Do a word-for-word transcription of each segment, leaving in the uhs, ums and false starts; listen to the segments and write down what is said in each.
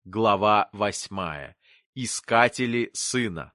Глава восьмая. Искатели сына.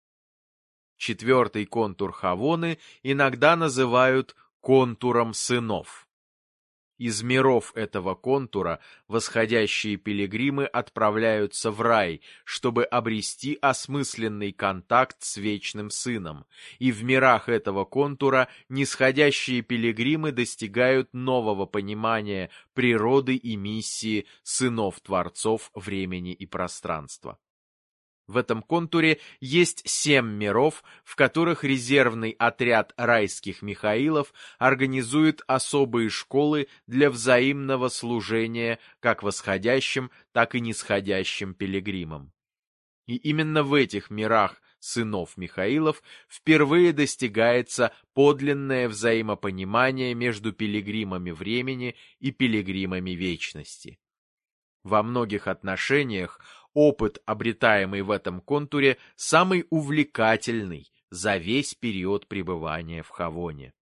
Четвертый контур Хавоны иногда называют контуром сынов. Из миров этого контура восходящие пилигримы отправляются в рай, чтобы обрести осмысленный контакт с вечным сыном, и в мирах этого контура нисходящие пилигримы достигают нового понимания природы и миссии сынов-творцов времени и пространства. В этом контуре есть семь миров, в которых резервный отряд райских Михаилов организует особые школы для взаимного служения как восходящим, так и нисходящим пилигримам. И именно в этих мирах сынов Михаилов впервые достигается подлинное взаимопонимание между пилигримами времени и пилигримами вечности. Во многих отношениях опыт, обретаемый в этом контуре, самый увлекательный за весь период пребывания в Хавоне.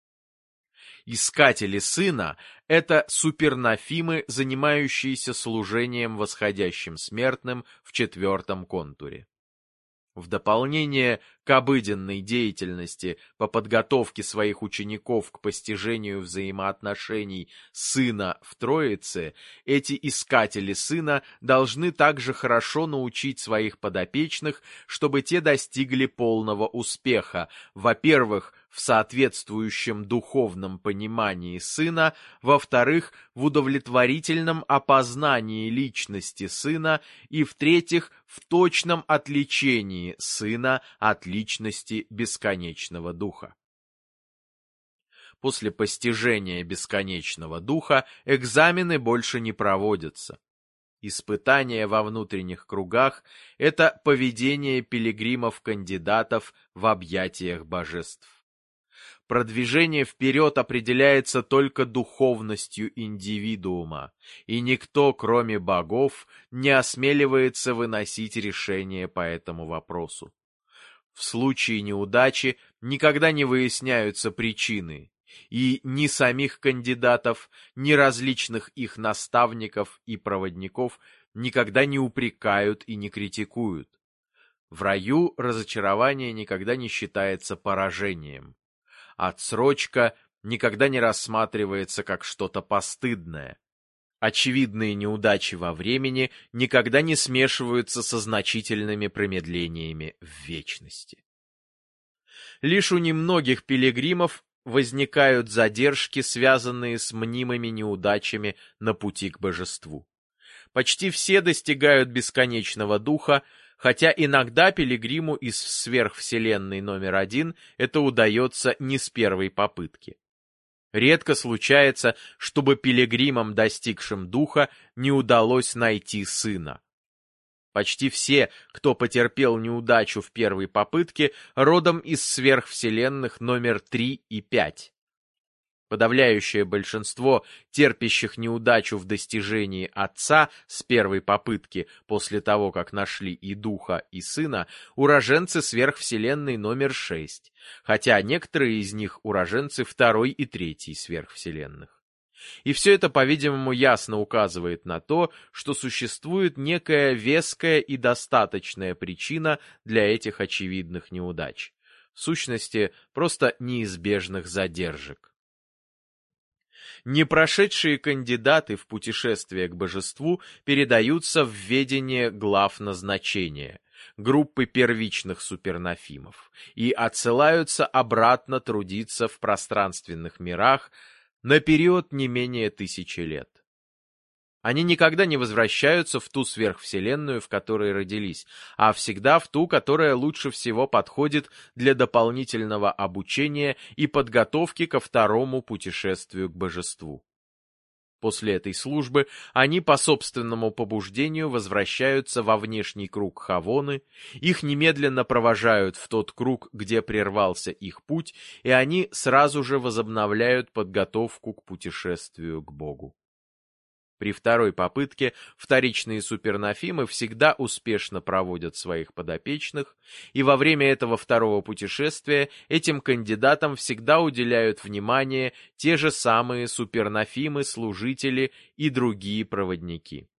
Искатели сына – это супернафимы, занимающиеся служением восходящим смертным в четвертом контуре. В дополнение к обыденной деятельности по подготовке своих учеников к постижению взаимоотношений сына в Троице, эти искатели сына должны также хорошо научить своих подопечных, чтобы те достигли полного успеха, во-первых, в соответствующем духовном понимании сына, во-вторых, в удовлетворительном опознании личности сына и, в-третьих, в точном отличении сына от личности бесконечного духа. После постижения бесконечного духа экзамены больше не проводятся. Испытания во внутренних кругах – это поведение пилигримов-кандидатов в объятиях божеств. Продвижение вперед определяется только духовностью индивидуума, и никто, кроме богов, не осмеливается выносить решение по этому вопросу. В случае неудачи никогда не выясняются причины, и ни самих кандидатов, ни различных их наставников и проводников никогда не упрекают и не критикуют. В раю разочарование никогда не считается поражением. Отсрочка никогда не рассматривается как что-то постыдное. Очевидные неудачи во времени никогда не смешиваются со значительными промедлениями в вечности. Лишь у немногих пилигримов возникают задержки, связанные с мнимыми неудачами на пути к божеству. Почти все достигают бесконечного духа, хотя иногда пилигриму из сверхвселенной номер один это удается не с первой попытки. Редко случается, чтобы пилигримам, достигшим духа, не удалось найти сына. Почти все, кто потерпел неудачу в первой попытке, родом из сверхвселенных номер три и пять. Подавляющее большинство терпящих неудачу в достижении Отца с первой попытки, после того, как нашли и Духа, и Сына, уроженцы сверхвселенной номер шесть, хотя некоторые из них уроженцы второй и третьей сверхвселенных. И все это, по-видимому, ясно указывает на то, что существует некая веская и достаточная причина для этих очевидных неудач. В сущности, просто неизбежных задержек. Непрошедшие кандидаты в путешествие к божеству передаются в ведение глав назначения, группы первичных супернафимов, и отсылаются обратно трудиться в пространственных мирах на период не менее тысячи лет. Они никогда не возвращаются в ту сверхвселенную, в которой родились, а всегда в ту, которая лучше всего подходит для дополнительного обучения и подготовки ко второму путешествию к божеству. После этой службы они по собственному побуждению возвращаются во внешний круг Хавоны, их немедленно провожают в тот круг, где прервался их путь, и они сразу же возобновляют подготовку к путешествию к Богу. При второй попытке вторичные супернафимы всегда успешно проводят своих подопечных, и во время этого второго путешествия этим кандидатам всегда уделяют внимание те же самые супернафимы, служители и другие проводники.